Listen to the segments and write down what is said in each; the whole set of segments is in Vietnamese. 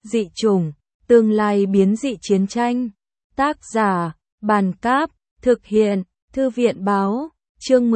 Dị chủng, tương lai biến dị chiến tranh. Tác giả, Bàn Cáp, thực hiện, Thư viện Báo, chương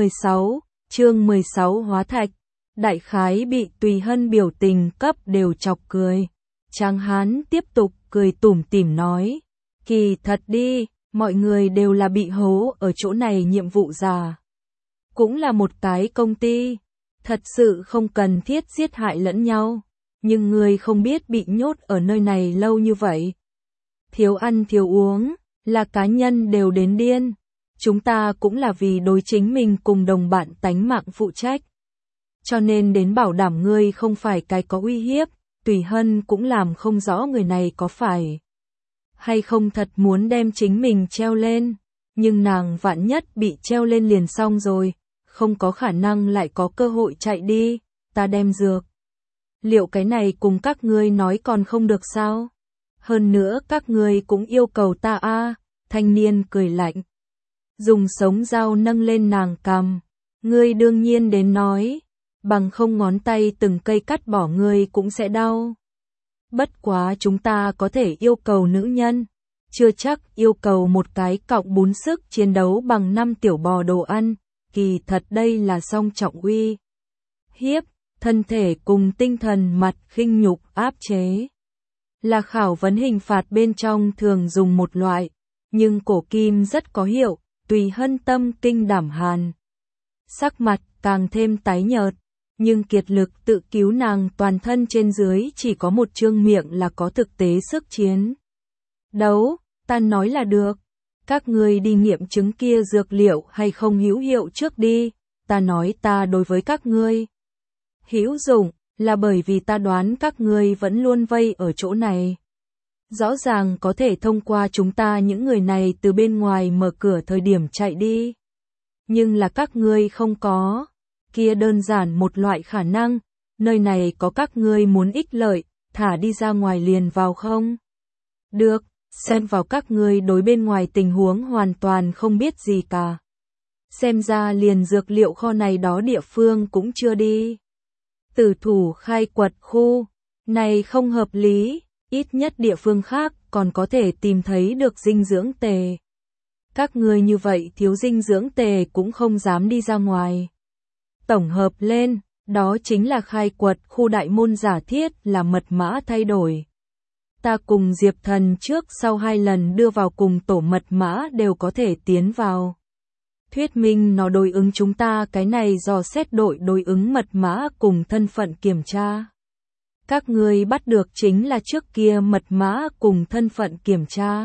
16 hóa thạch. Đại khái bị Tùy Hân biểu tình cấp đều chọc cười. Tráng hán tiếp tục cười tủm tỉm nói, kỳ thật đi, mọi người đều là bị hố ở chỗ này nhiệm vụ già. Cũng là một cái công ty, thật sự không cần thiết giết hại lẫn nhau, nhưng người không biết bị nhốt ở nơi này lâu như vậy. Thiếu ăn thiếu uống, là cá nhân đều đến điên, chúng ta cũng là vì đối chính mình cùng đồng bạn tánh mạng phụ trách. Cho nên đến bảo đảm ngươi không phải cái có uy hiếp, Tùy Hân cũng làm không rõ người này có phải hay không thật muốn đem chính mình treo lên, nhưng nàng vạn nhất bị treo lên liền xong rồi, không có khả năng lại có cơ hội chạy đi, ta đem dược. Liệu cái này cùng các ngươi nói còn không được sao? Hơn nữa các ngươi cũng yêu cầu ta a. Thanh niên cười lạnh, dùng sống dao nâng lên nàng cằm, ngươi đương nhiên đến nói, bằng không ngón tay từng cây cắt bỏ ngươi cũng sẽ đau. Bất quá chúng ta có thể yêu cầu nữ nhân, chưa chắc yêu cầu một cái cọng bún sức chiến đấu bằng 5 tiểu bò đồ ăn, kỳ thật đây là song trọng uy hiếp, thân thể cùng tinh thần mặt khinh nhục áp chế. Là khảo vấn hình phạt bên trong thường dùng một loại, nhưng cổ kim rất có hiệu, Tùy Hân tâm kinh đảm hàn. Sắc mặt càng thêm tái nhợt, nhưng kiệt lực tự cứu nàng toàn thân trên dưới chỉ có một trương miệng là có thực tế sức chiến đấu, ta nói là được. Các ngươi đi nghiệm chứng kia dược liệu hay không hữu hiệu trước đi, ta nói ta đối với các ngươi hữu dụng, là bởi vì ta đoán các ngươi vẫn luôn vây ở chỗ này. Rõ ràng có thể thông qua chúng ta những người này từ bên ngoài mở cửa thời điểm chạy đi. Nhưng là các ngươi không có, kia đơn giản một loại khả năng, nơi này có các ngươi muốn ích lợi, thả đi ra ngoài liền vào không? Được, xem vào các ngươi đối bên ngoài tình huống hoàn toàn không biết gì cả. Xem ra liền dược liệu kho này đó địa phương cũng chưa đi. Tử thủ khai quật khu, này không hợp lý, ít nhất địa phương khác còn có thể tìm thấy được dinh dưỡng tề. Các ngươi như vậy thiếu dinh dưỡng tề cũng không dám đi ra ngoài. Tổng hợp lên, đó chính là khai quật khu đại môn giả thiết là mật mã thay đổi. Ta cùng Diệp Thần trước sau 2 lần đưa vào cùng tổ mật mã đều có thể tiến vào. Thuyết minh nó đối ứng chúng ta cái này dò xét đội đối ứng mật mã cùng thân phận kiểm tra. Các ngươi bắt được chính là trước kia mật mã cùng thân phận kiểm tra.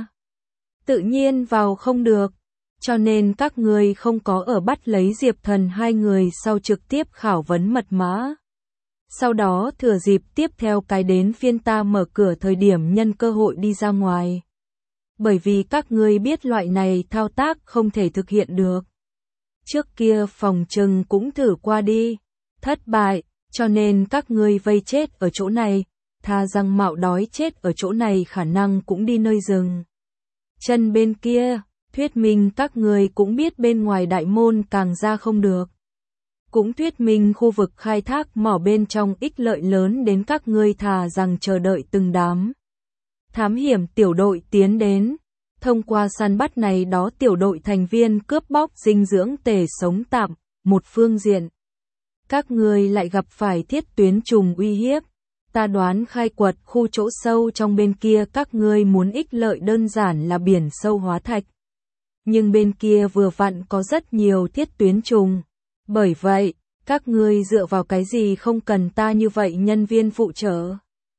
Tự nhiên vào không được, cho nên các ngươi không có ở bắt lấy Diệp Thần 2 người sau trực tiếp khảo vấn mật mã. Sau đó thừa dịp tiếp theo cái đến phiên ta mở cửa thời điểm nhân cơ hội đi ra ngoài. Bởi vì các ngươi biết loại này thao tác không thể thực hiện được. Trước kia phòng trừng cũng thử qua đi, thất bại, cho nên các ngươi vây chết ở chỗ này, tha rằng mạo đói chết ở chỗ này khả năng cũng đi nơi rừng. Chân bên kia, thuyết minh các ngươi cũng biết bên ngoài đại môn càng ra không được. Cũng thuyết minh khu vực khai thác mỏ bên trong ích lợi lớn đến các ngươi thà rằng chờ đợi từng đám thám hiểm tiểu đội tiến đến. Thông qua săn bắt này đó tiểu đội thành viên cướp bóc dinh dưỡng tề sống tạm, một phương diện. Các ngươi lại gặp phải thiết tuyến trùng uy hiếp. Ta đoán khai quật khu chỗ sâu trong bên kia các ngươi muốn ích lợi đơn giản là biển sâu hóa thạch. Nhưng bên kia vừa vặn có rất nhiều thiết tuyến trùng. Bởi vậy, các ngươi dựa vào cái gì không cần ta như vậy nhân viên phụ trợ.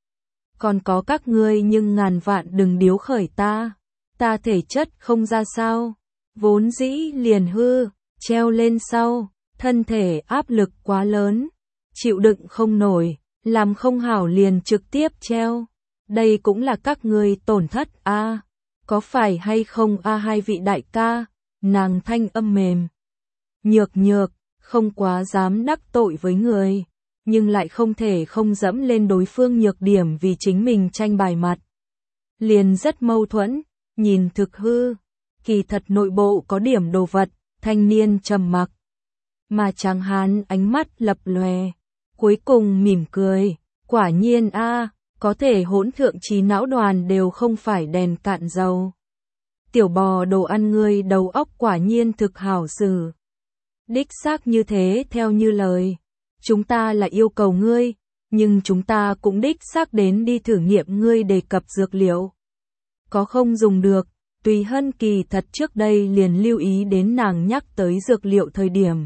Còn có các ngươi nhưng ngàn vạn đừng điếu khởi ta. Ta thể chất không ra sao, vốn dĩ liền hư, treo lên sau, thân thể áp lực quá lớn, chịu đựng không nổi, làm không hảo liền trực tiếp treo. Đây cũng là các ngươi tổn thất a, có phải hay không a? Hai vị đại ca, nàng thanh âm mềm, nhược, không quá dám đắc tội với người, nhưng lại không thể không dẫm lên đối phương nhược điểm vì chính mình tranh bài mặt. Liền rất mâu thuẫn. Nhìn thực hư, kỳ thật nội bộ có điểm đồ vật, thanh niên trầm mặc. Mà Tráng hán ánh mắt lập lòe, cuối cùng mỉm cười, quả nhiên a, Có thể hỗn thượng trí não đoàn đều không phải đèn cạn dầu. Tiểu bò đồ ăn ngươi đầu óc quả nhiên thực hảo xử. Đích xác như thế theo như lời. Chúng ta là yêu cầu ngươi, nhưng chúng ta cũng đích xác đến đi thử nghiệm ngươi đề cập dược liệu. Có không dùng được, Tùy Hân kỳ thật trước đây liền lưu ý đến nàng nhắc tới dược liệu thời điểm.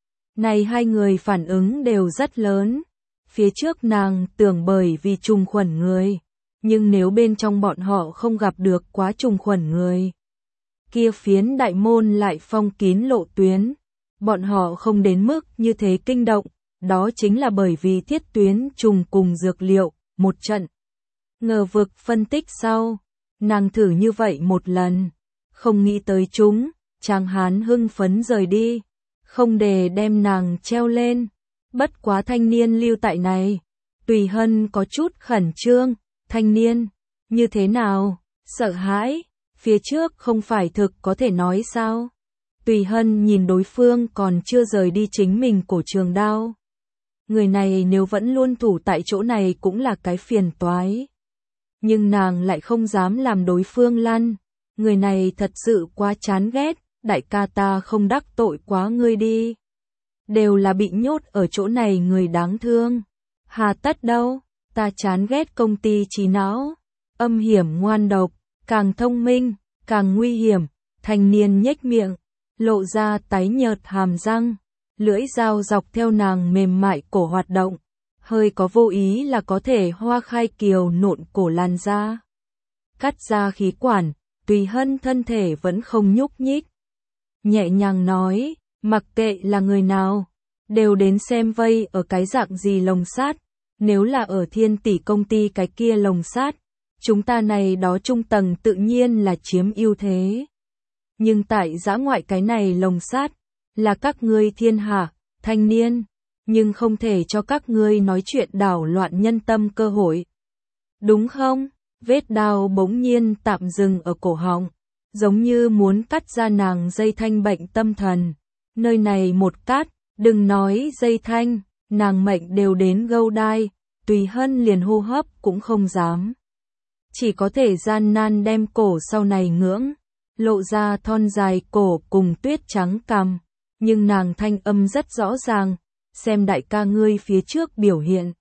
Này hai người phản ứng đều rất lớn. Phía trước nàng tưởng bởi vì trùng khuẩn người, nhưng nếu bên trong bọn họ không gặp được quá trùng khuẩn người, kia phiến đại môn lại phong kín lộ tuyến, bọn họ không đến mức như thế kinh động, đó chính là bởi vì thiết tuyến trùng cùng dược liệu, một trận. Ngờ vực phân tích sau, nàng thử như vậy một lần, không nghĩ tới chúng, Trang Hán hưng phấn rời đi, không để đem nàng treo lên. Bất quá thanh niên lưu tại này, Tùy Hân có chút khẩn trương, thanh niên, như thế nào, sợ hãi, phía trước không phải thực có thể nói sao? Tùy Hân nhìn đối phương còn chưa rời đi chính mình cổ trường đao. Người này nếu vẫn luôn thủ tại chỗ này cũng là cái phiền toái. Nhưng nàng lại không dám làm đối phương lăn, người này thật sự quá chán ghét, đại ca ta không đắc tội quá ngươi đi. Đều là bị nhốt ở chỗ này người đáng thương. Hà tất đâu, ta chán ghét công ty trí não. Âm hiểm ngoan độc, càng thông minh, càng nguy hiểm. Thanh niên nhếch miệng, lộ ra tái nhợt hàm răng. Lưỡi dao dọc theo nàng mềm mại cổ hoạt động. Hơi có vô ý là có thể hoa khai kiều nộn cổ lan ra. Cắt ra khí quản, Tùy Hân thân thể vẫn không nhúc nhích. Nhẹ nhàng nói, mặc kệ là người nào, đều đến xem vây ở cái dạng gì lồng sát, nếu là ở Thiên Tỷ công ty cái kia lồng sát, chúng ta này đó trung tầng tự nhiên là chiếm ưu thế. Nhưng tại dã ngoại cái này lồng sát, là các ngươi thiên hạ, thanh niên, nhưng không thể cho các ngươi nói chuyện đảo loạn nhân tâm cơ hội. Đúng không? Vết đao bỗng nhiên tạm dừng ở cổ họng, giống như muốn cắt ra nàng dây thanh bệnh tâm thần. Nơi này một cắt, đừng nói dây thanh, nàng mệnh đều đến gâu đai, Tùy Hân liền hô hấp cũng không dám. Chỉ có thể gian nan đem cổ sau này ngưỡng, lộ ra thon dài cổ cùng tuyết trắng cằm, nhưng nàng thanh âm rất rõ ràng, xem đại ca ngươi phía trước biểu hiện.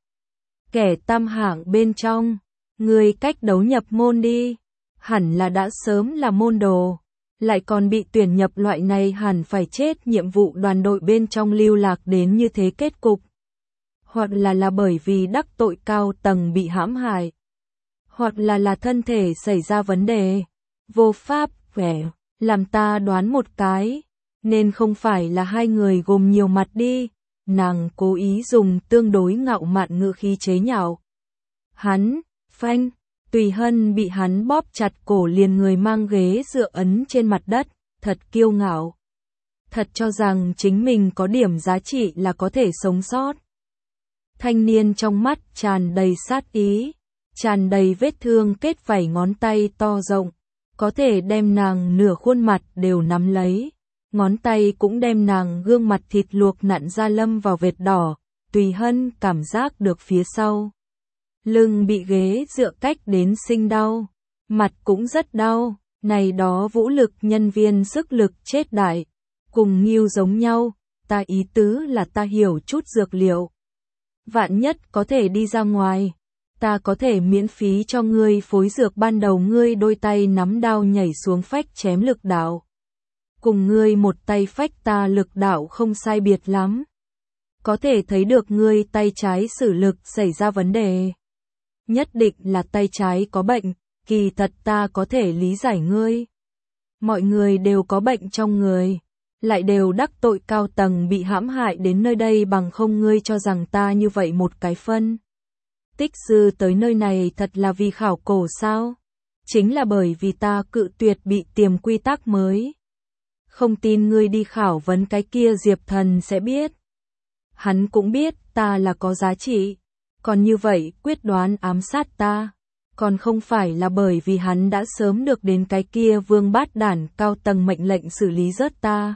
Kẻ tam hạng bên trong, ngươi cách đấu nhập môn đi, hẳn là đã sớm là môn đồ. Lại còn bị tuyển nhập loại này hẳn phải chết nhiệm vụ đoàn đội bên trong lưu lạc đến như thế kết cục. Hoặc là bởi vì đắc tội cao tầng bị hãm hại. Hoặc là thân thể xảy ra vấn đề. Vô pháp, vẻ, làm ta đoán một cái. Nên không phải là hai người gồm nhiều mặt đi. Nàng cố ý dùng tương đối ngạo mạn ngữ khí chế nhạo. Hắn, phanh. Tùy Hân bị hắn bóp chặt cổ liền người mang ghế dựa ấn trên mặt đất, thật kiêu ngạo. Thật cho rằng chính mình có điểm giá trị là có thể sống sót. Thanh niên trong mắt tràn đầy sát ý, tràn đầy vết thương kết vảy ngón tay to rộng, có thể đem nàng nửa khuôn mặt đều nắm lấy. Ngón tay cũng đem nàng gương mặt thịt luộc nặn ra lâm vào vệt đỏ, Tùy Hân cảm giác được phía sau. Lưng bị ghế dựa cách đến sinh đau, mặt cũng rất đau, này đó vũ lực nhân viên sức lực chết đại, cùng Ngưu giống nhau, ta ý tứ là ta hiểu chút dược liệu. Vạn nhất có thể đi ra ngoài, ta có thể miễn phí cho ngươi phối dược ban đầu ngươi đôi tay nắm đao nhảy xuống phách chém lực đạo. Cùng ngươi một tay phách ta lực đạo không sai biệt lắm. Có thể thấy được ngươi tay trái sử lực xảy ra vấn đề. Nhất định là tay trái có bệnh, kỳ thật ta có thể lý giải ngươi. Mọi người đều có bệnh trong người, lại đều đắc tội cao tầng bị hãm hại đến nơi đây bằng không ngươi cho rằng ta như vậy một cái phân. Tích sư tới nơi này thật là vì khảo cổ sao? Chính là bởi vì ta cự tuyệt bị tiềm quy tắc mới. Không tin ngươi đi khảo vấn cái kia Diệp Thần sẽ biết. Hắn cũng biết ta là có giá trị. Còn như vậy quyết đoán ám sát ta, còn không phải là bởi vì hắn đã sớm được đến cái kia vương bát đản cao tầng mệnh lệnh xử lý rớt ta.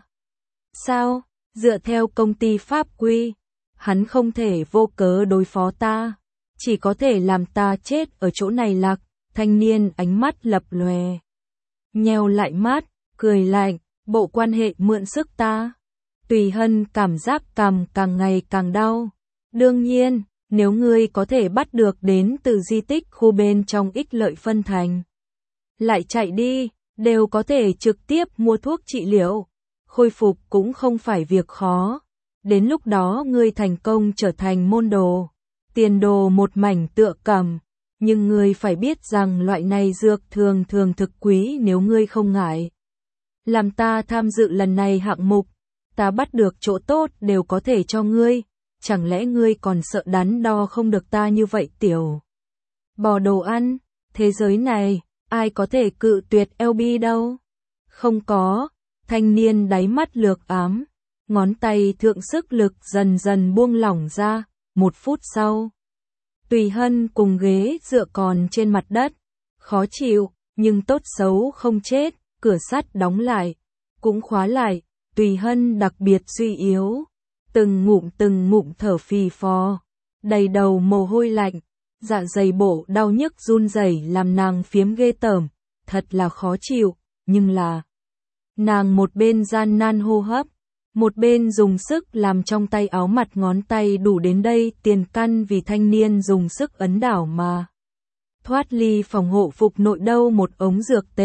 Sao, dựa theo công ty pháp quy, hắn không thể vô cớ đối phó ta, chỉ có thể làm ta chết ở chỗ này lạc. Thanh niên ánh mắt lập lòe, nheo lại mắt, cười lạnh, bộ quan hệ mượn sức ta. Tùy Hân cảm giác cằm càng ngày càng đau. Đương nhiên, nếu ngươi có thể bắt được đến từ di tích khu bên trong ích lợi phân thành, lại chạy đi, đều có thể trực tiếp mua thuốc trị liệu. Khôi phục cũng không phải việc khó. Đến lúc đó ngươi thành công trở thành môn đồ, tiền đồ một mảnh tựa cầm. Nhưng ngươi phải biết rằng loại này dược thường thực quý. Nếu ngươi không ngại làm ta tham dự lần này hạng mục, ta bắt được chỗ tốt đều có thể cho ngươi. Chẳng lẽ ngươi còn sợ đắn đo không được ta như vậy tiểu bò đồ ăn? Thế giới này, ai có thể cự tuyệt LB đâu? Không có. Thanh niên đáy mắt lược ám, ngón tay thượng sức lực dần dần buông lỏng ra. 1 phút sau, Tùy Hân cùng ghế dựa còn trên mặt đất, khó chịu, nhưng tốt xấu không chết. Cửa sắt đóng lại, cũng khóa lại. Tùy Hân đặc biệt suy yếu, từng ngụm thở phì phò, đầy đầu mồ hôi lạnh, dạ dày bộ đau nhức run rẩy làm nàng phiếm ghê tởm, thật là khó chịu. Nhưng là nàng một bên gian nan hô hấp, một bên dùng sức làm trong tay áo mặt ngón tay đủ đến đây tiền căn vì thanh niên dùng sức ấn đảo mà thoát ly phòng hộ phục nội đâu một ống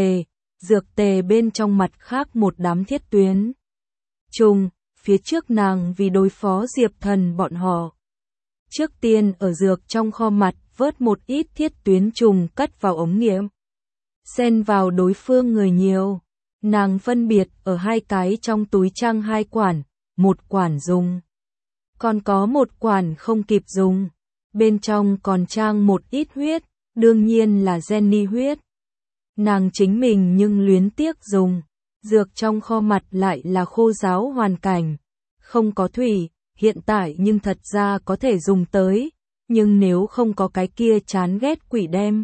dược tề bên trong mặt khác một đám thiết tuyến trùng. Phía trước nàng vì đối phó Diệp Thần bọn họ, trước tiên ở dược trong kho mặt vớt một ít thiết tuyến trùng cất vào ống nghiệm, xen vào đối phương người nhiều. Nàng phân biệt ở 2 cái trong túi trang 2 quản, 1 quản dùng, còn có 1 quản không kịp dùng. Bên trong còn trang một ít huyết, đương nhiên là Jenny huyết. Nàng chính mình nhưng luyến tiếc dùng. Dược trong kho mặt lại là khô ráo hoàn cảnh, không có thủy, hiện tại nhưng thật ra có thể dùng tới, nhưng nếu không có cái kia chán ghét quỷ đem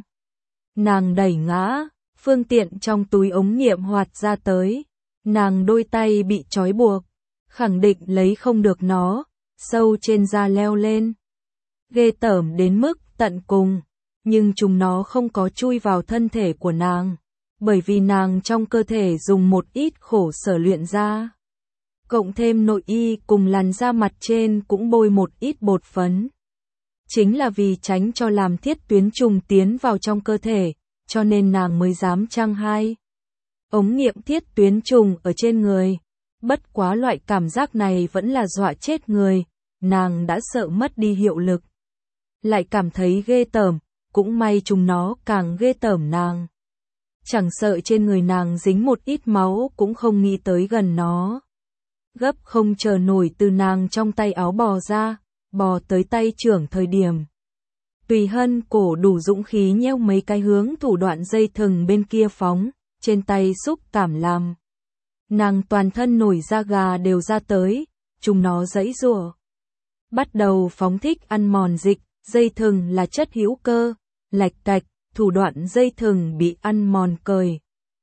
nàng đẩy ngã, phương tiện trong túi ống nghiệm hoạt ra tới, nàng đôi tay bị trói buộc, khẳng định lấy không được nó, sâu trên da leo lên. Ghê tởm đến mức tận cùng, nhưng chúng nó không có chui vào thân thể của nàng. Bởi vì nàng trong cơ thể dùng một ít khổ sở luyện ra, cộng thêm nội y cùng làn da mặt trên cũng bôi một ít bột phấn. Chính là vì tránh cho làm thiết tuyến trùng tiến vào trong cơ thể, cho nên nàng mới dám trang 2 ống nghiệm thiết tuyến trùng ở trên người. Bất quá loại cảm giác này vẫn là dọa chết người, nàng đã sợ mất đi hiệu lực, lại cảm thấy ghê tởm, cũng may chúng nó càng ghê tởm nàng. Chẳng sợ trên người nàng dính một ít máu cũng không nghĩ tới gần nó. Gấp không chờ nổi từ nàng trong tay áo bò ra, bò tới tay trưởng thời điểm. Tùy Hân cổ đủ dũng khí nheo mấy cái hướng thủ đoạn dây thừng bên kia phóng, trên tay xúc cảm làm nàng toàn thân nổi da gà đều ra tới, chúng nó giãy giụa, bắt đầu phóng thích ăn mòn dịch. Dây thừng là chất hữu cơ, lạch cạch, thủ đoạn dây thừng bị ăn mòn cởi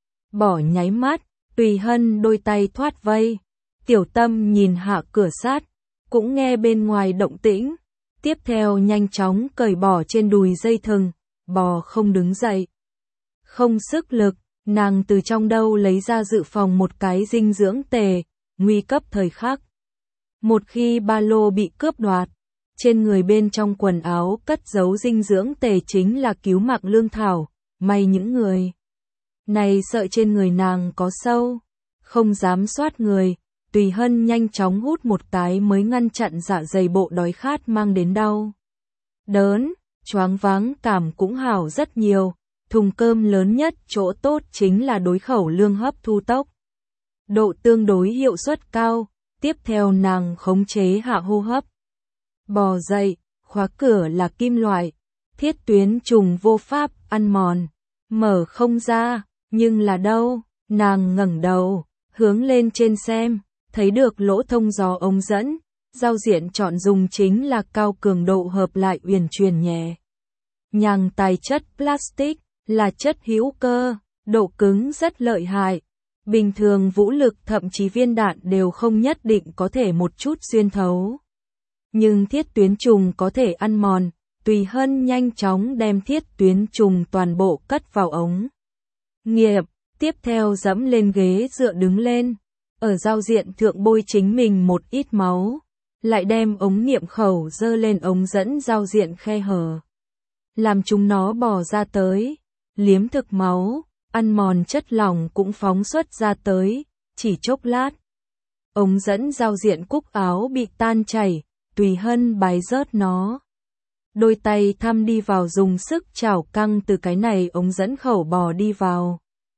bỏ nháy mắt. Tùy Hân đôi tay thoát vây, tiểu tâm nhìn hạ cửa sắt, cũng nghe bên ngoài động tĩnh, tiếp theo nhanh chóng cởi bỏ trên đùi dây thừng, bò không đứng dậy, không sức lực. Nàng từ trong đâu lấy ra dự phòng một cái dinh dưỡng tề, nguy cấp thời khắc. Một khi ba lô bị cướp đoạt, trên người bên trong quần áo cất giấu dinh dưỡng tề chính là cứu mạng lương thảo. May những người này sợ trên người nàng có sâu, không dám soát người. Tùy Hân nhanh chóng hút một cái mới ngăn chặn dạ dày bộ đói khát mang đến đau đớn, choáng váng cảm cũng hảo rất nhiều. Thùng cơm lớn nhất chỗ tốt chính là đối khẩu lương hấp thu tốc độ tương đối hiệu suất cao. Tiếp theo nàng khống chế hạ hô hấp, bò dậy, khóa cửa là kim loại, thiết tuyến trùng vô pháp ăn mòn, mở không ra. Nhưng là đâu? Nàng ngẩng đầu, hướng lên trên xem, thấy được lỗ thông gió ống dẫn. Giao diện chọn dùng chính là cao cường độ hợp lại uyển chuyển nhẹ nhàng tài chất plastic, là chất hữu cơ, độ cứng rất lợi hại. Bình thường vũ lực thậm chí viên đạn đều không nhất định có thể một chút xuyên thấu. Nhưng thiết tuyến trùng có thể ăn mòn, Tùy Hân nhanh chóng đem thiết tuyến trùng toàn bộ cất vào ống nghiệm, tiếp theo dẫm lên ghế dựa đứng lên, ở giao diện thượng bôi chính mình một ít máu, lại đem ống nghiệm khẩu dơ lên ống dẫn giao diện khe hở, làm chúng nó bò ra tới, liếm thực máu, ăn mòn chất lỏng cũng phóng xuất ra tới, chỉ chốc lát. Ống dẫn giao diện cúc áo bị tan chảy, Tùy Hân bái rớt nó. Đôi tay thăm đi vào dùng sức chảo căng từ cái này ống dẫn khẩu bò đi vào.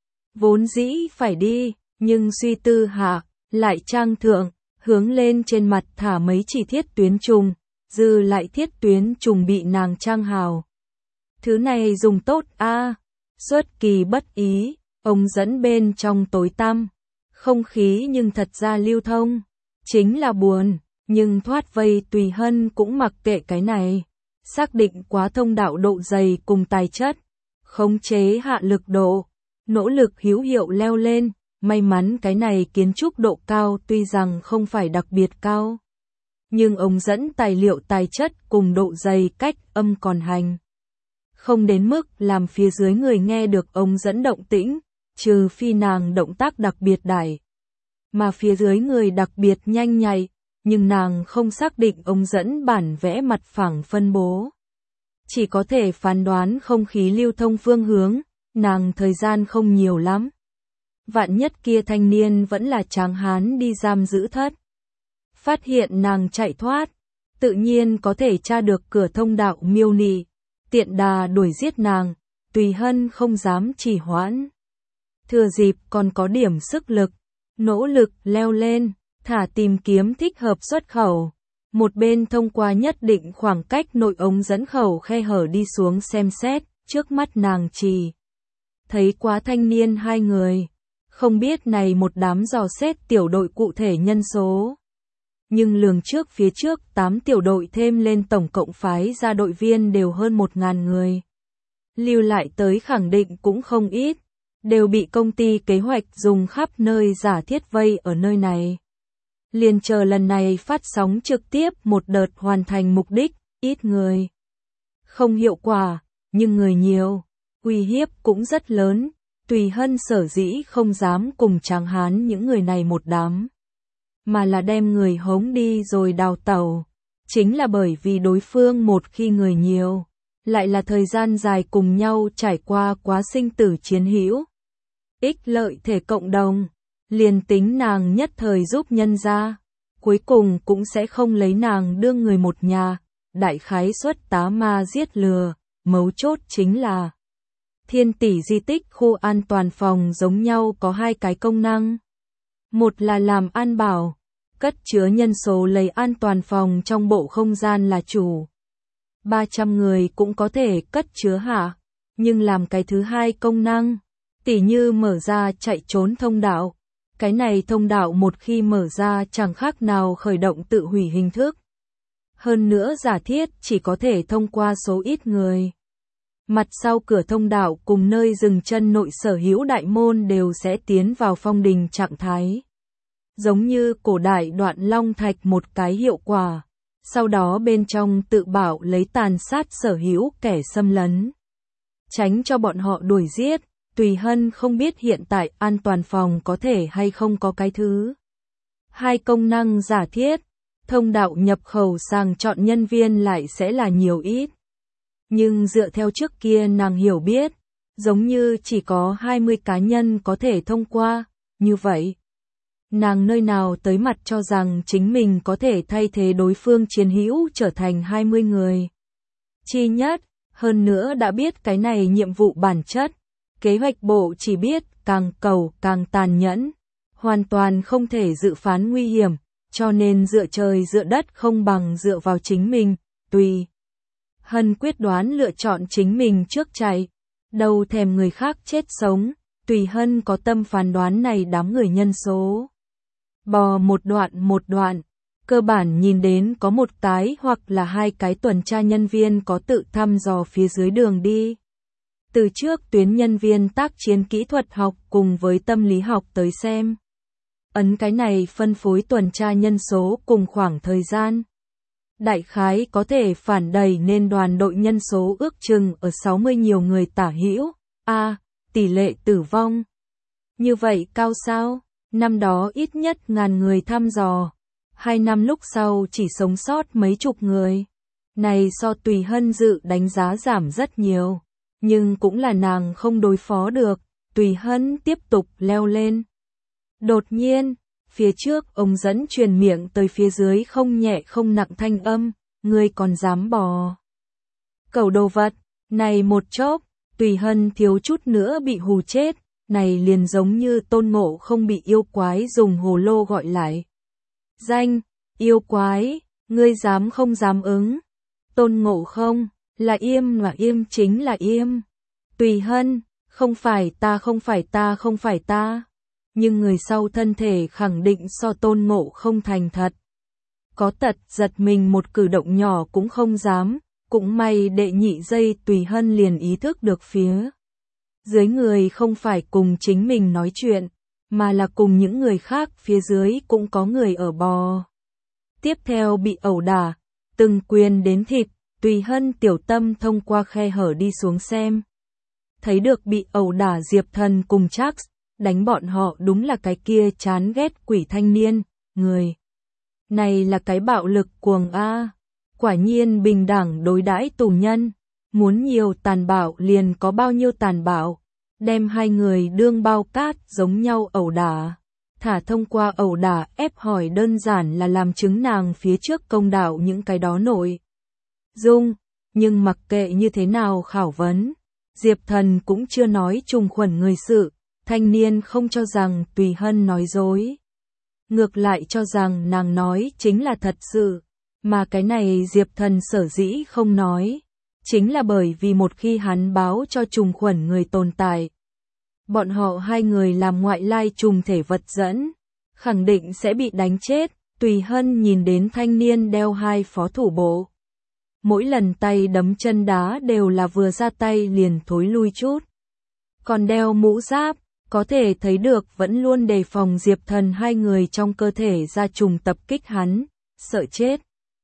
Vốn dĩ phải đi, nhưng suy tư hạ, lại trang thượng, hướng lên trên mặt thả mấy chỉ thiết tuyến trùng, dư lại thiết tuyến trùng bị nàng trang hào. Thứ này dùng tốt a. Xuất kỳ bất ý, ống dẫn bên trong tối tăm, không khí nhưng thật ra lưu thông, chính là buồn, nhưng thoát vây Tùy Hân cũng mặc kệ cái này, xác định quá thông đạo độ dày cùng tài chất, khống chế hạ lực độ, nỗ lực hữu hiệu leo lên, may mắn cái này kiến trúc độ cao tuy rằng không phải đặc biệt cao, nhưng ống dẫn tài liệu tài chất cùng độ dày cách âm còn hành. Không đến mức làm phía dưới người nghe được ống dẫn động tĩnh, trừ phi nàng động tác đặc biệt đại. Mà phía dưới người đặc biệt nhanh nhạy, nhưng nàng không xác định ống dẫn bản vẽ mặt phẳng phân bố. Chỉ có thể phán đoán không khí lưu thông phương hướng, nàng thời gian không nhiều lắm. Vạn nhất kia thanh niên vẫn là tráng hán đi giam giữ thất. Phát hiện nàng chạy thoát, tự nhiên có thể tra được cửa thông đạo miêu nị. Tiện đà đuổi giết nàng, Tùy Hân không dám trì hoãn. Thừa dịp còn có điểm sức lực, nỗ lực leo lên, thả tìm kiếm thích hợp xuất khẩu. Một bên thông qua nhất định khoảng cách nội ống dẫn khẩu khe hở đi xuống xem xét, trước mắt nàng chỉ thấy quá thanh niên hai người. Không biết này một đám dò xét tiểu đội cụ thể nhân số. Nhưng lường trước phía trước 8 tiểu đội thêm lên tổng cộng phái ra đội viên đều hơn 1.000 người. Lưu lại tới khẳng định cũng không ít, đều bị công ty kế hoạch dùng khắp nơi giả thiết vây ở nơi này. Liền chờ lần này phát sóng trực tiếp một đợt hoàn thành mục đích, ít người. Không hiệu quả, nhưng người nhiều, uy hiếp cũng rất lớn, Tùy Hân sở dĩ không dám cùng tráng hán những người này một đám. Mà là đem người hống đi rồi đào tẩu, chính là bởi vì đối phương một khi người nhiều, lại là thời gian dài cùng nhau trải qua quá sinh tử chiến hữu. Ích lợi thể cộng đồng, liền tính nàng nhất thời giúp nhân ra, cuối cùng cũng sẽ không lấy nàng đương người một nhà, đại khái suất tá ma giết lừa, mấu chốt chính là Thiên Tỷ di tích khu an toàn phòng giống nhau có hai cái công năng. Một là làm an bảo, cất chứa nhân số lấy an toàn phòng trong bộ không gian là chủ. 300 người cũng có thể cất chứa hạ, nhưng làm cái thứ hai công năng, tỉ như mở ra chạy trốn thông đạo. Cái này thông đạo một khi mở ra chẳng khác nào khởi động tự hủy hình thức. Hơn nữa giả thiết chỉ có thể thông qua số ít người. Mặt sau cửa thông đạo cùng nơi dừng chân nội sở hữu đại môn đều sẽ tiến vào phong đình trạng thái. Giống như cổ đại Đoạn Long Thạch một cái hiệu quả, sau đó bên trong tự bảo lấy tàn sát sở hữu kẻ xâm lấn. Tránh cho bọn họ đuổi giết, Tùy Hân không biết hiện tại an toàn phòng có thể hay không có cái thứ. Hai công năng giả thiết, thông đạo nhập khẩu sàng chọn nhân viên lại sẽ là nhiều ít. Nhưng dựa theo trước kia nàng hiểu biết, giống như chỉ có 20 cá nhân có thể thông qua, như vậy. Nàng nơi nào tới mặt cho rằng chính mình có thể thay thế đối phương chiến hữu trở thành 20 người. Chi nhất, hơn nữa đã biết cái này nhiệm vụ bản chất, kế hoạch bộ chỉ biết càng cầu càng tàn nhẫn, hoàn toàn không thể dự phán nguy hiểm, cho nên dựa trời dựa đất không bằng dựa vào chính mình, Tùy Hân quyết đoán lựa chọn chính mình trước chạy, đâu thèm người khác chết sống, Tùy Hân có tâm phán đoán này đám người nhân số. Bò một đoạn, cơ bản nhìn đến có một cái hoặc là hai cái tuần tra nhân viên có tự thăm dò phía dưới đường đi. Từ trước tuyến nhân viên tác chiến kỹ thuật học cùng với tâm lý học tới xem. Ấn cái này phân phối tuần tra nhân số cùng khoảng thời gian. đại khái có thể phản đẩy nên đoàn đội nhân số ước chừng ở 60 nhiều người tả hữu. Tỷ lệ tử vong như vậy cao sao? Năm đó ít nhất 1000 người thăm dò, 2 năm lúc sau chỉ sống sót mấy chục người. Này so Tùy Hân dự đánh giá giảm rất nhiều, nhưng cũng là nàng không đối phó được. Tùy Hân tiếp tục leo lên. Đột nhiên, phía trước ông dẫn truyền miệng tới phía dưới không nhẹ không nặng thanh âm, ngươi còn dám bò. Cẩu đồ vật, này một chốc, Tùy Hân thiếu chút nữa bị hù chết, này liền giống như Tôn Ngộ không bị yêu quái dùng hồ lô gọi lại. Danh, yêu quái, ngươi dám không dám ứng. Tôn Ngộ không, là im chính là im. Tùy Hân, không phải ta. Nhưng người sau thân thể khẳng định so Tôn Ngộ không thành thật. Có tật giật mình một cử động nhỏ cũng không dám, cũng may đệ nhị giây Tùy Hân liền ý thức được phía dưới người không phải cùng chính mình nói chuyện, mà là cùng những người khác, phía dưới cũng có người ở bò. Tiếp theo bị ẩu đả, từng quyền đến thịt, Tùy Hân tiểu tâm thông qua khe hở đi xuống xem. Thấy được bị ẩu đả Diệp Thần cùng Trác, đánh bọn họ đúng là cái kia chán ghét quỷ thanh niên, người này là cái bạo lực cuồng a. Quả nhiên bình đẳng đối đãi tù nhân, muốn nhiều tàn bạo liền có bao nhiêu tàn bạo, đem hai người đương bao cát giống nhau ẩu đả. Thả thông qua ẩu đả ép hỏi đơn giản là làm chứng nàng phía trước công đạo những cái đó nội dung, nhưng mặc kệ như thế nào khảo vấn, Diệp Thần cũng chưa nói trùng khuẩn người sự, thanh niên không cho rằng Tùy Hân nói dối. Ngược lại cho rằng nàng nói chính là thật sự, mà cái này Diệp Thần sở dĩ không nói, chính là bởi vì một khi hắn báo cho trùng khuẩn người tồn tại, bọn họ hai người làm ngoại lai trùng thể vật dẫn, khẳng định sẽ bị đánh chết. Tùy Hân nhìn đến thanh niên đeo hai phó thủ bộ. Mỗi lần tay đấm chân đá đều là vừa ra tay liền thối lui chút. Còn đeo mũ giáp, có thể thấy được vẫn luôn đề phòng Diệp Thần hai người trong cơ thể ra trùng tập kích hắn, sợ chết.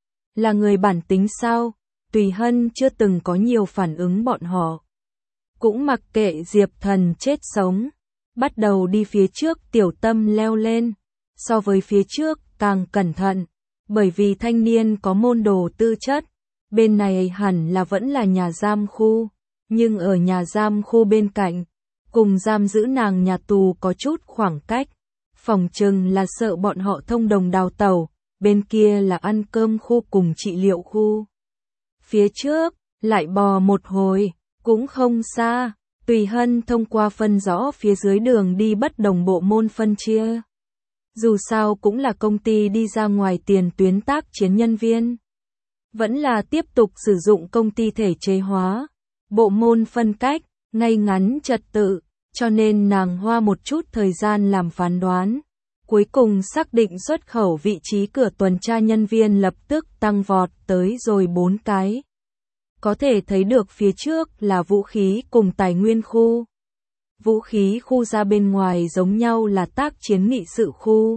Là người bản tính sao? Tùy Hân chưa từng có nhiều phản ứng bọn họ. Cũng mặc kệ Diệp Thần chết sống, bắt đầu đi phía trước tiểu tâm leo lên, so với phía trước càng cẩn thận, bởi vì thanh niên có môn đồ tư chất, bên này hẳn là vẫn là nhà giam khu, nhưng ở nhà giam khu bên cạnh, cùng giam giữ nàng nhà tù có chút khoảng cách, phòng chừng là sợ bọn họ thông đồng đào tẩu, bên kia là ăn cơm khu cùng trị liệu khu. Phía trước, lại bò một hồi, cũng không xa, Tùy Hân thông qua phân rõ phía dưới đường đi bất đồng bộ môn phân chia. Dù sao cũng là công ty đi ra ngoài tiền tuyến tác chiến nhân viên. Vẫn là tiếp tục sử dụng công ty thể chế hóa, bộ môn phân cách, ngay ngắn trật tự, cho nên nàng hoa một chút thời gian làm phán đoán. Cuối cùng xác định xuất khẩu vị trí cửa tuần tra nhân viên lập tức tăng vọt tới rồi 4 cái. Có thể thấy được phía trước là vũ khí cùng tài nguyên khu. Vũ khí khu ra bên ngoài giống nhau là tác chiến nghị sự khu.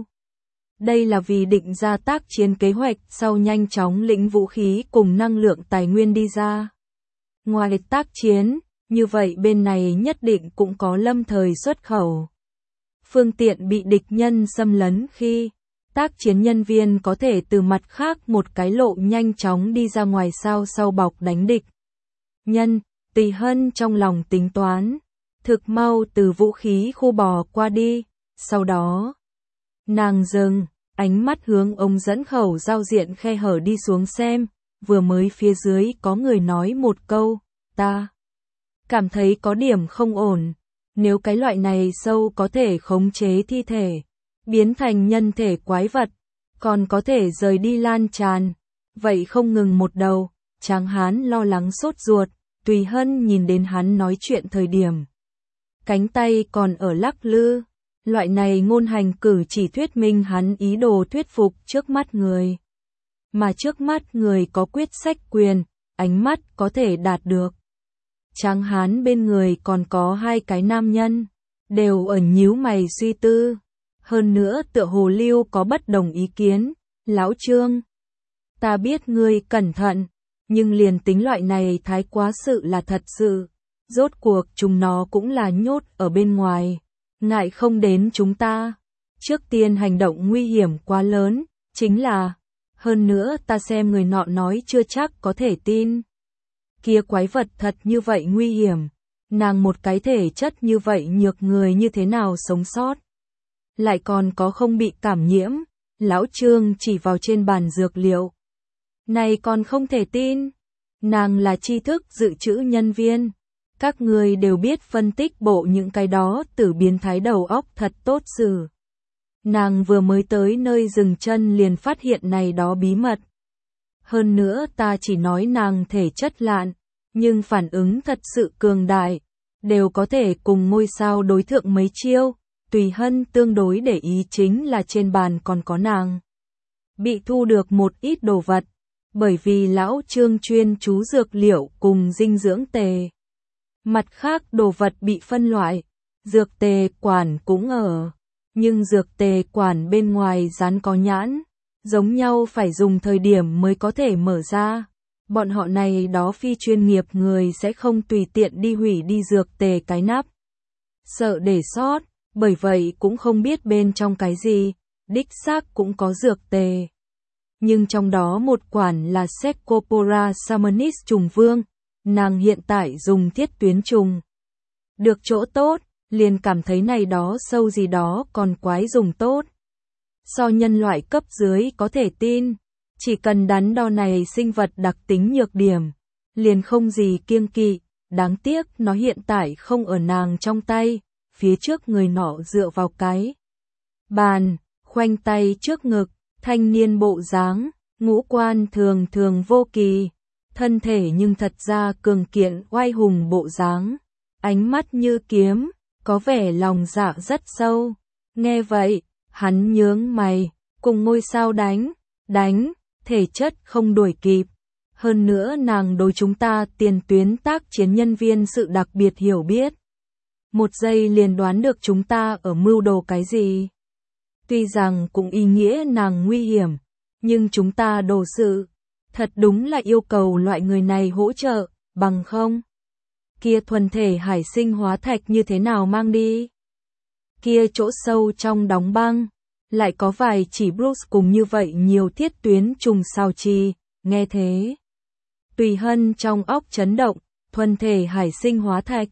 Đây là vì định ra tác chiến kế hoạch sau nhanh chóng lĩnh vũ khí cùng năng lượng tài nguyên đi ra. Ngoài tác chiến, như vậy bên này nhất định cũng có lâm thời xuất khẩu. Phương tiện bị địch nhân xâm lấn khi tác chiến nhân viên có thể từ mặt khác một cái lộ nhanh chóng đi ra ngoài sau bọc đánh địch. Tùy Hân trong lòng tính toán, thực mau từ vũ khí khu bò qua đi, sau đó nàng dừng, ánh mắt hướng ống dẫn khẩu giao diện khe hở đi xuống xem, vừa mới phía dưới có người nói một câu, ta cảm thấy có điểm không ổn, nếu cái loại này sâu có thể khống chế thi thể, biến thành nhân thể quái vật, còn có thể rời đi lan tràn, vậy không ngừng một đầu, Tráng Hán lo lắng sốt ruột, Tùy Hân nhìn đến hắn nói chuyện thời điểm. Cánh tay còn ở lắc lư, loại này ngôn hành cử chỉ thuyết minh hắn ý đồ thuyết phục trước mắt người. Mà trước mắt người có quyết sách quyền, ánh mắt có thể đạt được. Tráng Hán bên người còn có hai cái nam nhân, đều ở nhíu mày suy tư. Hơn nữa tựa hồ Lưu có bất đồng ý kiến, lão Trương. ta biết ngươi cẩn thận, nhưng liền tính loại này thái quá sự là thật sự. Rốt cuộc chúng nó cũng là nhốt ở bên ngoài, ngại không đến chúng ta. Trước tiên hành động nguy hiểm quá lớn, chính là, hơn nữa ta xem người nọ nói chưa chắc có thể tin. Kia quái vật thật như vậy nguy hiểm, nàng một cái thể chất như vậy nhược người như thế nào sống sót. Lại còn có không bị cảm nhiễm, lão Trương chỉ vào trên bàn dược liệu. Này còn không thể tin, nàng là tri thức dự trữ nhân viên. Các người đều biết phân tích bộ những cái đó tử biến thái đầu óc thật tốt xử. Nàng vừa mới tới nơi dừng chân liền phát hiện này đó bí mật. Hơn nữa ta chỉ nói nàng thể chất lạn, nhưng phản ứng thật sự cường đại, đều có thể cùng ngôi sao đối thượng mấy chiêu. Tùy Hân tương đối để ý chính là trên bàn còn có nàng. Bị thu được một ít đồ vật, bởi vì lão Trương chuyên chú dược liệu cùng dinh dưỡng tề. Mặt khác đồ vật bị phân loại, dược tề quản cũng ở, nhưng dược tề quản bên ngoài dán có nhãn, giống nhau phải dùng thời điểm mới có thể mở ra. Bọn họ này đó phi chuyên nghiệp người sẽ không tùy tiện đi hủy đi dược tề cái nắp. Sợ để sót, bởi vậy cũng không biết bên trong cái gì, đích xác cũng có dược tề. Nhưng trong đó một quản là Secopora samanis trùng vương, nàng hiện tại dùng thiết tuyến trùng. Được chỗ tốt, liền cảm thấy này đó sâu gì đó còn quái dùng tốt. So nhân loại cấp dưới có thể tin, chỉ cần đắn đo này sinh vật đặc tính nhược điểm, liền không gì kiêng kỵ, đáng tiếc nó hiện tại không ở nàng trong tay, phía trước người nọ dựa vào cái bàn, khoanh tay trước ngực, thanh niên bộ dáng, ngũ quan thường thường vô kỳ, thân thể nhưng thật ra cường kiện oai hùng bộ dáng, ánh mắt như kiếm, có vẻ lòng dạ rất sâu. Nghe vậy, hắn nhướng mày, cùng ngôi sao đánh, thể chất không đuổi kịp. Hơn nữa nàng đối chúng ta tiền tuyến tác chiến nhân viên sự đặc biệt hiểu biết. Một giây liền đoán được chúng ta ở mưu đồ cái gì. Tuy rằng cũng ý nghĩa nàng nguy hiểm, nhưng chúng ta đồ sự, thật đúng là yêu cầu loại người này hỗ trợ, bằng không. Kia thuần thể hải sinh hóa thạch như thế nào mang đi? Kia chỗ sâu trong đóng băng, lại có vài chỉ Bruce cùng như vậy nhiều thiết tuyến trùng sao chi, nghe thế. Tùy Hân trong óc chấn động, thuần thể hải sinh hóa thạch.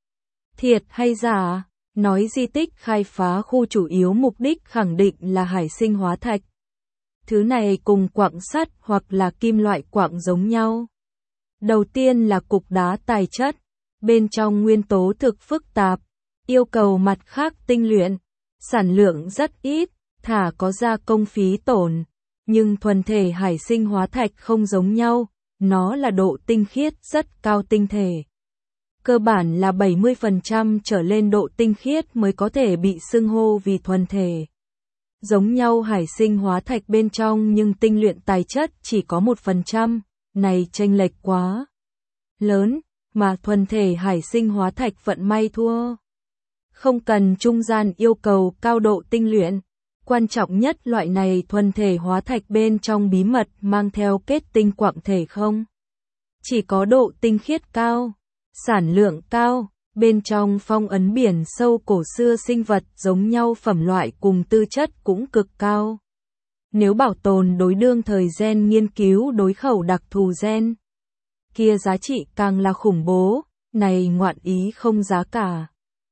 Thiệt hay giả, nói di tích khai phá khu chủ yếu mục đích khẳng định là hải sinh hóa thạch. Thứ này cùng quặng sắt hoặc là kim loại quặng giống nhau. Đầu tiên là cục đá tài chất, bên trong nguyên tố thực phức tạp, yêu cầu mặt khác tinh luyện, sản lượng rất ít, thả có gia công phí tổn, nhưng thuần thể hải sinh hóa thạch không giống nhau, nó là độ tinh khiết rất cao tinh thể. Cơ bản là 70% trở lên độ tinh khiết mới có thể bị xưng hô vì thuần thể. Giống nhau hải sinh hóa thạch bên trong nhưng tinh luyện tài chất chỉ có 1%, này chênh lệch quá lớn, mà thuần thể hải sinh hóa thạch vận may thua. Không cần trung gian yêu cầu cao độ tinh luyện, quan trọng nhất loại này thuần thể hóa thạch bên trong bí mật mang theo kết tinh quặng thể không. Chỉ có độ tinh khiết cao, sản lượng cao, bên trong phong ấn biển sâu cổ xưa sinh vật giống nhau phẩm loại cùng tư chất cũng cực cao. Nếu bảo tồn đối đương thời gen nghiên cứu đối khẩu đặc thù gen, kia giá trị càng là khủng bố, này ngoạn ý không giá cả.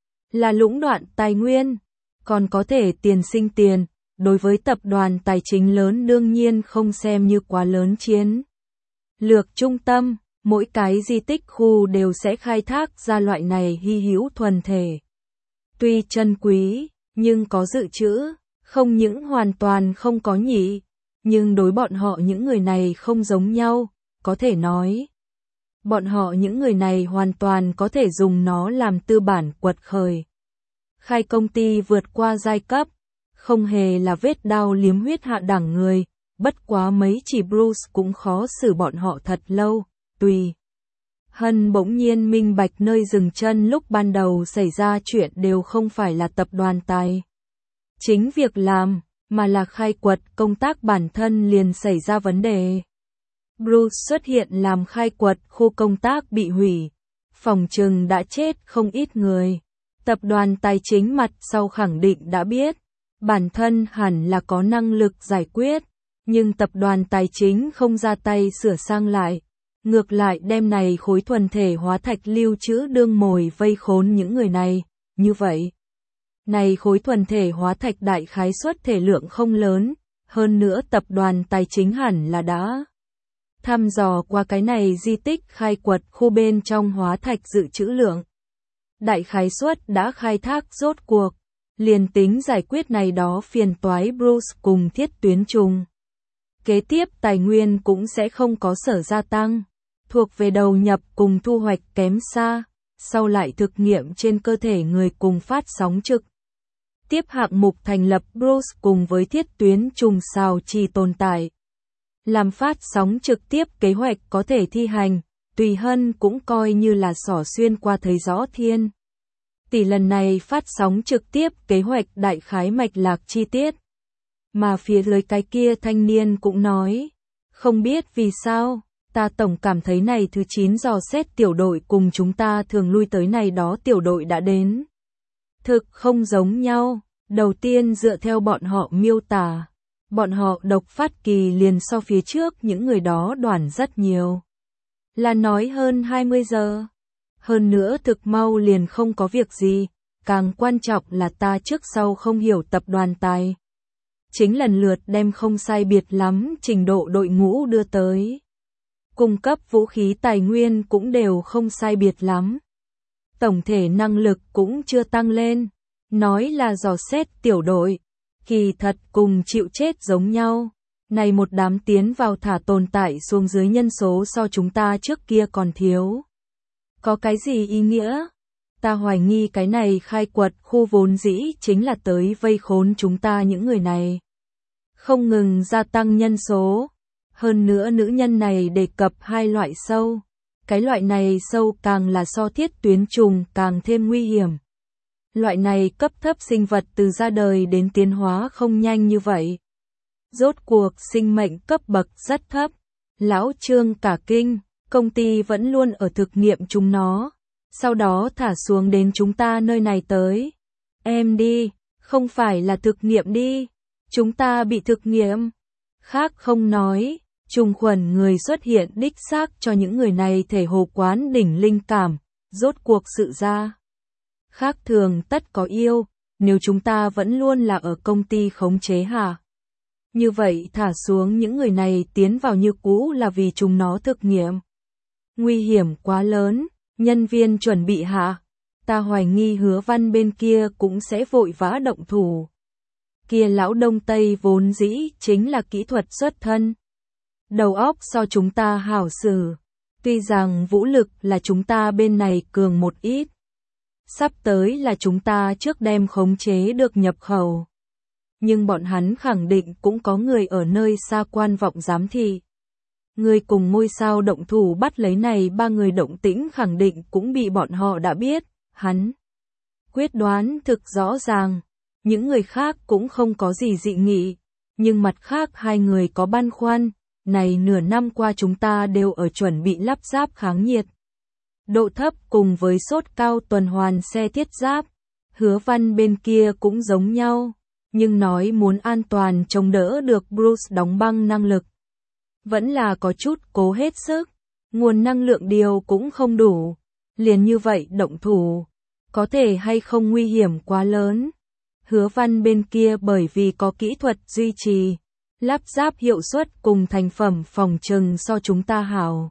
Là lũng đoạn tài nguyên, còn có thể tiền sinh tiền, đối với tập đoàn tài chính lớn đương nhiên không xem như quá lớn chiến. Lược trung tâm, mỗi cái di tích khu đều sẽ khai thác ra loại này hy hữu thuần thể. Tuy chân quý, nhưng có dự trữ, không những hoàn toàn không có nhỉ, nhưng đối bọn họ những người này không giống nhau, có thể nói. Bọn họ những người này hoàn toàn có thể dùng nó làm tư bản quật khởi. Khai công ty vượt qua giai cấp, không hề là vết đao liếm huyết hạ đẳng người, bất quá mấy chỉ Bruce cũng khó xử bọn họ thật lâu, Tùy Hân bỗng nhiên minh bạch nơi dừng chân lúc ban đầu xảy ra chuyện đều không phải là tập đoàn tài chính việc làm, mà là khai quật công tác bản thân liền xảy ra vấn đề. Bruce xuất hiện làm khai quật khu công tác bị hủy, phòng trừng đã chết không ít người. Tập đoàn tài chính mặt sau khẳng định đã biết, bản thân hẳn là có năng lực giải quyết, nhưng tập đoàn tài chính không ra tay sửa sang lại. Ngược lại đem này khối thuần thể hóa thạch lưu trữ đương mồi vây khốn những người này, như vậy. Này khối thuần thể hóa thạch đại khái suất thể lượng không lớn, hơn nữa tập đoàn tài chính hẳn là đã thăm dò qua cái này di tích khai quật khu bên trong hóa thạch dự trữ lượng. Đại khái suất đã khai thác rốt cuộc, liền tính giải quyết này đó phiền toái Bruce cùng Thiết Tuyến trùng. Kế tiếp tài nguyên cũng sẽ không có sở gia tăng, thuộc về đầu nhập cùng thu hoạch kém xa, sau lại thực nghiệm trên cơ thể người cùng phát sóng trực. Tiếp hạng mục thành lập Bruce cùng với Thiết Tuyến trùng xào trì tồn tại. Làm phát sóng trực tiếp kế hoạch có thể thi hành, Tùy Hân cũng coi như là xỏ xuyên qua thấy rõ thiên. Tỷ lần này phát sóng trực tiếp kế hoạch đại khái mạch lạc chi tiết. Mà phía dưới cái kia thanh niên cũng nói, không biết vì sao, ta tổng cảm thấy này thứ 9 dò xét tiểu đội cùng chúng ta thường lui tới này đó tiểu đội đã đến. Thực không giống nhau, đầu tiên dựa theo bọn họ miêu tả, bọn họ độc phát kỳ liền so phía trước những người đó đoàn rất nhiều. Là nói hơn 20 giờ. Hơn nữa thực mau liền không có việc gì, càng quan trọng là ta trước sau không hiểu tập đoàn tài chính lần lượt đem không sai biệt lắm trình độ đội ngũ đưa tới. Cung cấp vũ khí tài nguyên cũng đều không sai biệt lắm. Tổng thể năng lực cũng chưa tăng lên, nói là dò xét tiểu đội, kỳ thật cùng chịu chết giống nhau. Này một đám tiến vào thả tồn tại xuống dưới nhân số so chúng ta trước kia còn thiếu. Có cái gì ý nghĩa? Ta hoài nghi cái này khai quật khu vốn dĩ chính là tới vây khốn chúng ta những người này. Không ngừng gia tăng nhân số. Hơn nữa nữ nhân này đề cập hai loại sâu. Cái loại này sâu càng là so Thiết Tuyến trùng càng thêm nguy hiểm. Loại này cấp thấp sinh vật từ ra đời đến tiến hóa không nhanh như vậy. Rốt cuộc sinh mệnh cấp bậc rất thấp. Lão Trương cả kinh. Công ty vẫn luôn ở thực nghiệm chúng nó, sau đó thả xuống đến chúng ta nơi này tới. Em đi, không phải là thực nghiệm đi, chúng ta bị thực nghiệm. Khác không nói, trùng khuẩn người xuất hiện đích xác cho những người này thể hồ quán đỉnh linh cảm, rốt cuộc sự ra. Khác thường tất có yêu, nếu chúng ta vẫn luôn là ở công ty khống chế hả? Như vậy thả xuống những người này tiến vào như cũ là vì chúng nó thực nghiệm. Nguy hiểm quá lớn, nhân viên chuẩn bị hạ. Ta hoài nghi Hứa Văn bên kia cũng sẽ vội vã động thủ. Kia lão Đông Tây vốn dĩ chính là kỹ thuật xuất thân. Đầu óc so chúng ta hảo xử. Tuy rằng vũ lực là chúng ta bên này cường một ít. Sắp tới là chúng ta trước đem khống chế được nhập khẩu. Nhưng bọn hắn khẳng định cũng có người ở nơi xa quan vọng giám thị. Người cùng ngôi sao động thủ bắt lấy này 3 người động tĩnh khẳng định cũng bị bọn họ đã biết, hắn quyết đoán thực rõ ràng, những người khác cũng không có gì dị nghị, nhưng mặt khác 2 người có băn khoăn, này nửa năm qua chúng ta đều ở chuẩn bị lắp ráp kháng nhiệt. Độ thấp cùng với sốt cao tuần hoàn xe thiết giáp, Hứa Văn bên kia cũng giống nhau, nhưng nói muốn an toàn chống đỡ được Bruce đóng băng năng lực. Vẫn là có chút cố hết sức, nguồn năng lượng điều cũng không đủ, liền như vậy động thủ, có thể hay không nguy hiểm quá lớn. Hứa Văn bên kia bởi vì có kỹ thuật duy trì, lắp ráp hiệu suất cùng thành phẩm phòng trừng so chúng ta hảo.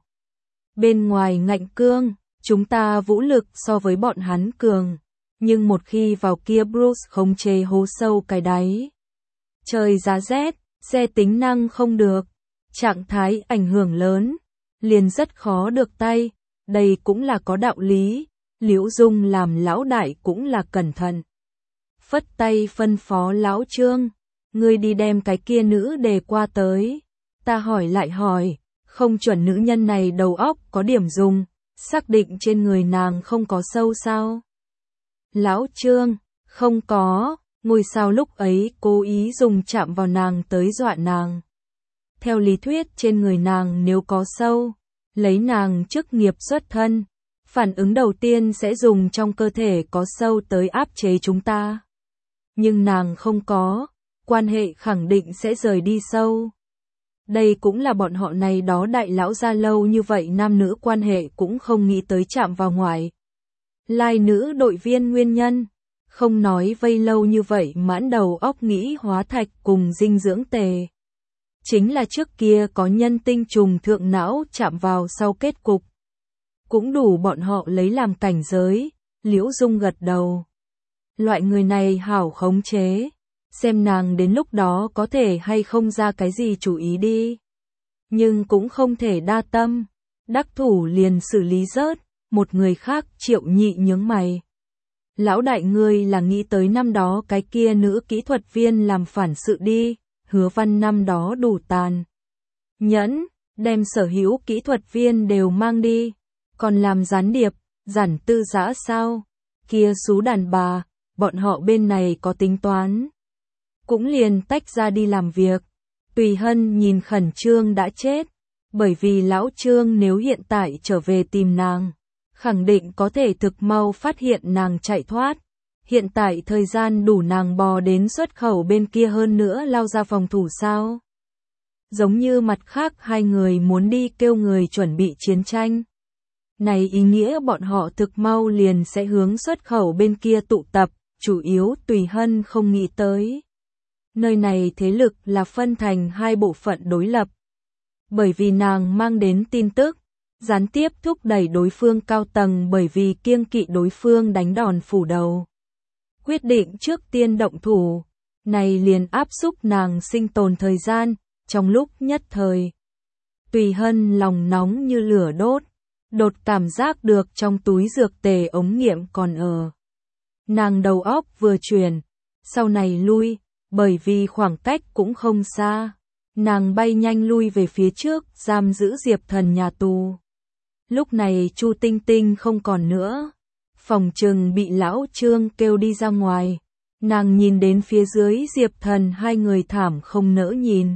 Bên ngoài ngạnh cương, chúng ta vũ lực so với bọn hắn cường, nhưng một khi vào kia Bruce khống chế hố sâu cái đáy. Trời giá rét, xe tính năng không được. Trạng thái ảnh hưởng lớn, liền rất khó được tay, đây cũng là có đạo lý, Liễu Dung làm lão đại cũng là cẩn thận. Phất tay phân phó lão Trương, ngươi đi đem cái kia nữ đề qua tới, ta hỏi lại hỏi, không chuẩn nữ nhân này đầu óc có điểm dùng, xác định trên người nàng không có sâu sao? Lão Trương, không có, Ngôi sao lúc ấy cố ý dùng chạm vào nàng tới dọa nàng. Theo lý thuyết trên người nàng nếu có sâu, lấy nàng chức nghiệp xuất thân, phản ứng đầu tiên sẽ dùng trong cơ thể có sâu tới áp chế chúng ta. Nhưng nàng không có, quan hệ khẳng định sẽ rời đi sâu. Đây cũng là bọn họ này đó đại lão gia lâu như vậy nam nữ quan hệ cũng không nghĩ tới chạm vào ngoại. Lai nữ đội viên nguyên nhân, không nói vây lâu như vậy mãn đầu óc nghĩ hóa thạch cùng dinh dưỡng tề. Chính là trước kia có nhân tinh trùng thượng não chạm vào sau kết cục. Cũng đủ bọn họ lấy làm cảnh giới, Liễu Dung gật đầu. Loại người này hảo khống chế, xem nàng đến lúc đó có thể hay không ra cái gì chủ ý đi. Nhưng cũng không thể đa tâm, đắc thủ liền xử lý rớt, một người khác Triệu Nhị nhướng mày. Lão đại ngươi là nghĩ tới năm đó cái kia nữ kỹ thuật viên làm phản sự đi, Hứa Văn năm đó đủ tàn nhẫn, đem sở hữu kỹ thuật viên đều mang đi, còn làm gián điệp, giản tư giã sao, kia xú đàn bà, bọn họ bên này có tính toán. Cũng liền tách ra đi làm việc, Tùy Hân nhìn khẩn trương đã chết, bởi vì lão Trương nếu hiện tại trở về tìm nàng, khẳng định có thể thực mau phát hiện nàng chạy thoát. Hiện tại thời gian đủ nàng bò đến xuất khẩu bên kia hơn nữa lao ra phòng thủ sao. Giống như mặt khác hai người muốn đi kêu người chuẩn bị chiến tranh. Này ý nghĩa bọn họ thực mau liền sẽ hướng xuất khẩu bên kia tụ tập, chủ yếu Tùy Hân không nghĩ tới. Nơi này thế lực là phân thành hai bộ phận đối lập. Bởi vì nàng mang đến tin tức, gián tiếp thúc đẩy đối phương cao tầng bởi vì kiêng kỵ đối phương đánh đòn phủ đầu. Quyết định trước tiên động thủ, này liền áp xúc nàng sinh tồn thời gian, trong lúc nhất thời. Tùy Hân lòng nóng như lửa đốt, đột cảm giác được trong túi dược tề ống nghiệm còn ở. Nàng đầu óc vừa chuyển, sau này lui, bởi vì khoảng cách cũng không xa. Nàng bay nhanh lui về phía trước, giam giữ Diệp Thần nhà tù. Lúc này Chu Tinh Tinh không còn nữa. Phòng trừng bị lão Trương kêu đi ra ngoài. Nàng nhìn đến phía dưới Diệp Thần hai người thảm không nỡ nhìn.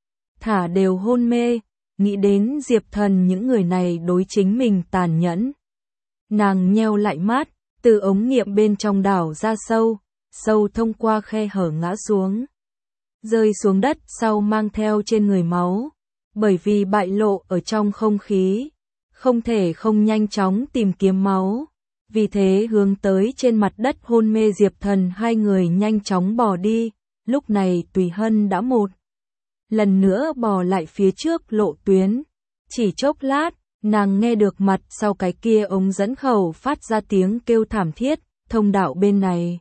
Thả đều hôn mê, nghĩ đến Diệp Thần những người này đối chính mình tàn nhẫn. Nàng nheo lại mắt, từ ống nghiệm bên trong đảo ra sâu, sâu thông qua khe hở ngã xuống. Rơi xuống đất sau mang theo trên người máu, bởi vì bại lộ ở trong không khí, không thể không nhanh chóng tìm kiếm máu. Vì thế hướng tới trên mặt đất hôn mê Diệp Thần hai người nhanh chóng bò đi, lúc này Tùy Hân đã một lần nữa bò lại phía trước lộ tuyến. Chỉ chốc lát, nàng nghe được mặt sau cái kia ống dẫn khẩu phát ra tiếng kêu thảm thiết, thông đạo bên này.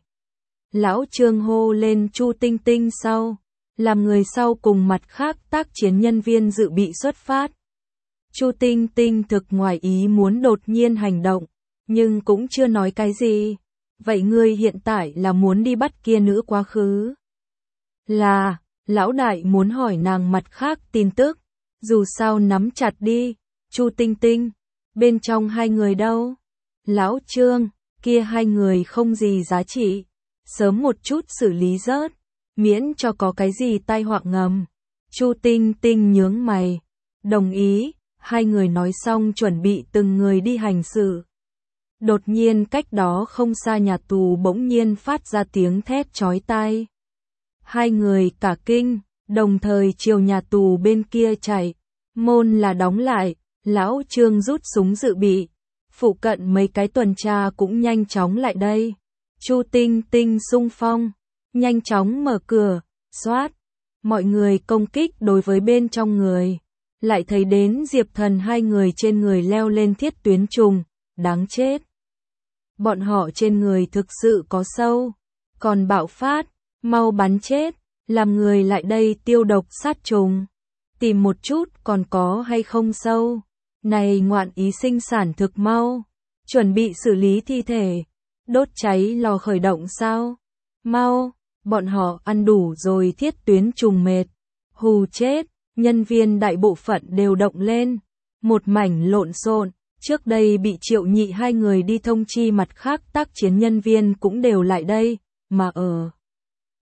Lão Trương hô lên Chu Tinh Tinh sau, làm người sau cùng mặt khác tác chiến nhân viên dự bị xuất phát. Chu Tinh Tinh thực ngoài ý muốn đột nhiên hành động, nhưng cũng chưa nói cái gì. Vậy ngươi hiện tại là muốn đi bắt kia nữ quá khứ? Là, lão đại muốn hỏi nàng mặt khác tin tức, dù sao nắm chặt đi. Chu Tinh Tinh, bên trong hai người đâu? Lão Trương, kia hai người không gì giá trị, sớm một chút xử lý rớt, miễn cho có cái gì tai họa ngầm. Chu Tinh Tinh nhướng mày, đồng ý. Hai người nói xong chuẩn bị từng người đi hành sự. Đột nhiên cách đó không xa nhà tù bỗng nhiên phát ra tiếng thét chói tai. Hai người cả kinh, đồng thời chiều nhà tù bên kia chạy. Môn là đóng lại, lão Trương rút súng dự bị. Phụ cận mấy cái tuần tra cũng nhanh chóng lại đây. Chu Tinh Tinh xung phong, nhanh chóng mở cửa, xoát. Mọi người công kích đối với bên trong người. Lại thấy đến Diệp Thần hai người trên người leo lên thiết tuyến trùng, đáng chết. Bọn họ trên người thực sự có sâu, còn bạo phát, mau bắn chết, làm người lại đây tiêu độc sát trùng. Tìm một chút còn có hay không sâu. Này ngoạn ý sinh sản thực mau, chuẩn bị xử lý thi thể, đốt cháy lò khởi động sao? Mau, bọn họ ăn đủ rồi thiết tuyến trùng mệt, hù chết. Nhân viên đại bộ phận đều động lên, một mảnh lộn xộn. Trước đây bị Triệu Nhị hai người đi thông chi mặt khác tác chiến nhân viên cũng đều lại đây, mà ở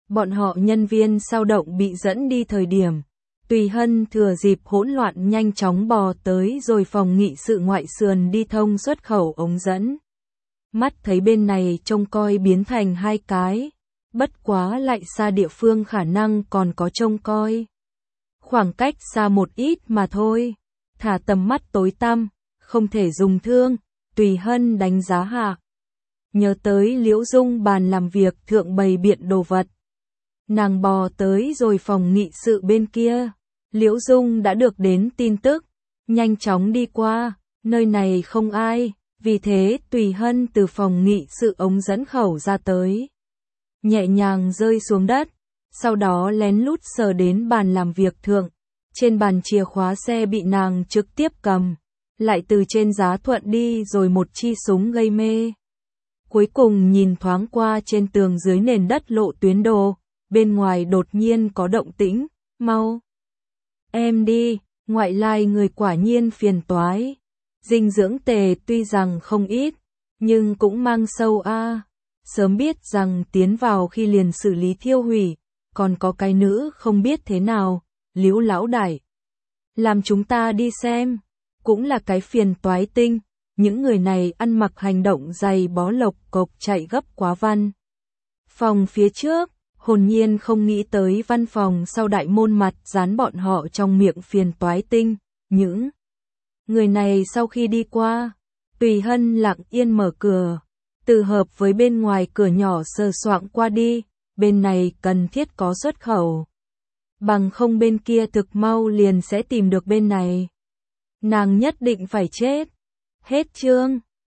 Bọn họ nhân viên sao động bị dẫn đi thời điểm. Tùy Hân thừa dịp hỗn loạn nhanh chóng bò tới rồi phòng nghị sự ngoại sườn đi thông xuất khẩu ống dẫn. Mắt thấy bên này trông coi biến thành hai cái, bất quá lại xa địa phương khả năng còn có trông coi. Khoảng cách xa một ít mà thôi, thả tầm mắt tối tăm, không thể dùng thương, Tùy Hân đánh giá hạ. Nhớ tới Liễu Dung bàn làm việc thượng bày biện đồ vật. Nàng bò tới rồi phòng nghị sự bên kia, Liễu Dung đã được đến tin tức, nhanh chóng đi qua, nơi này không ai, vì thế Tùy Hân từ phòng nghị sự ống dẫn khẩu ra tới. Nhẹ nhàng rơi xuống đất, sau đó lén lút sờ đến bàn làm việc thượng, trên bàn chìa khóa xe bị nàng trực tiếp cầm, lại từ trên giá thuận đi rồi một chi súng gây mê. Cuối cùng nhìn thoáng qua trên tường dưới nền đất lộ tuyến đồ, bên ngoài đột nhiên có động tĩnh, mau. Em đi, ngoại lai người quả nhiên phiền toái. Dinh dưỡng tề tuy rằng không ít, nhưng cũng mang sâu a. Sớm biết rằng tiến vào khi liền xử lý thiêu hủy, còn có cái nữ không biết thế nào, Liễu lão đại. Làm chúng ta đi xem, cũng là cái phiền toái tinh, những người này ăn mặc hành động dày bó lộc cộc chạy gấp quá văn. Phòng phía trước, hồn nhiên không nghĩ tới văn phòng sau đại môn mặt dán bọn họ trong miệng phiền toái tinh, những người này sau khi đi qua, Tùy Hân lặng yên mở cửa, từ hợp với bên ngoài cửa nhỏ sờ soạng qua đi, bên này cần thiết có xuất khẩu. Bằng không bên kia thực mau liền sẽ tìm được bên này. Nàng nhất định phải chết. Hết chương.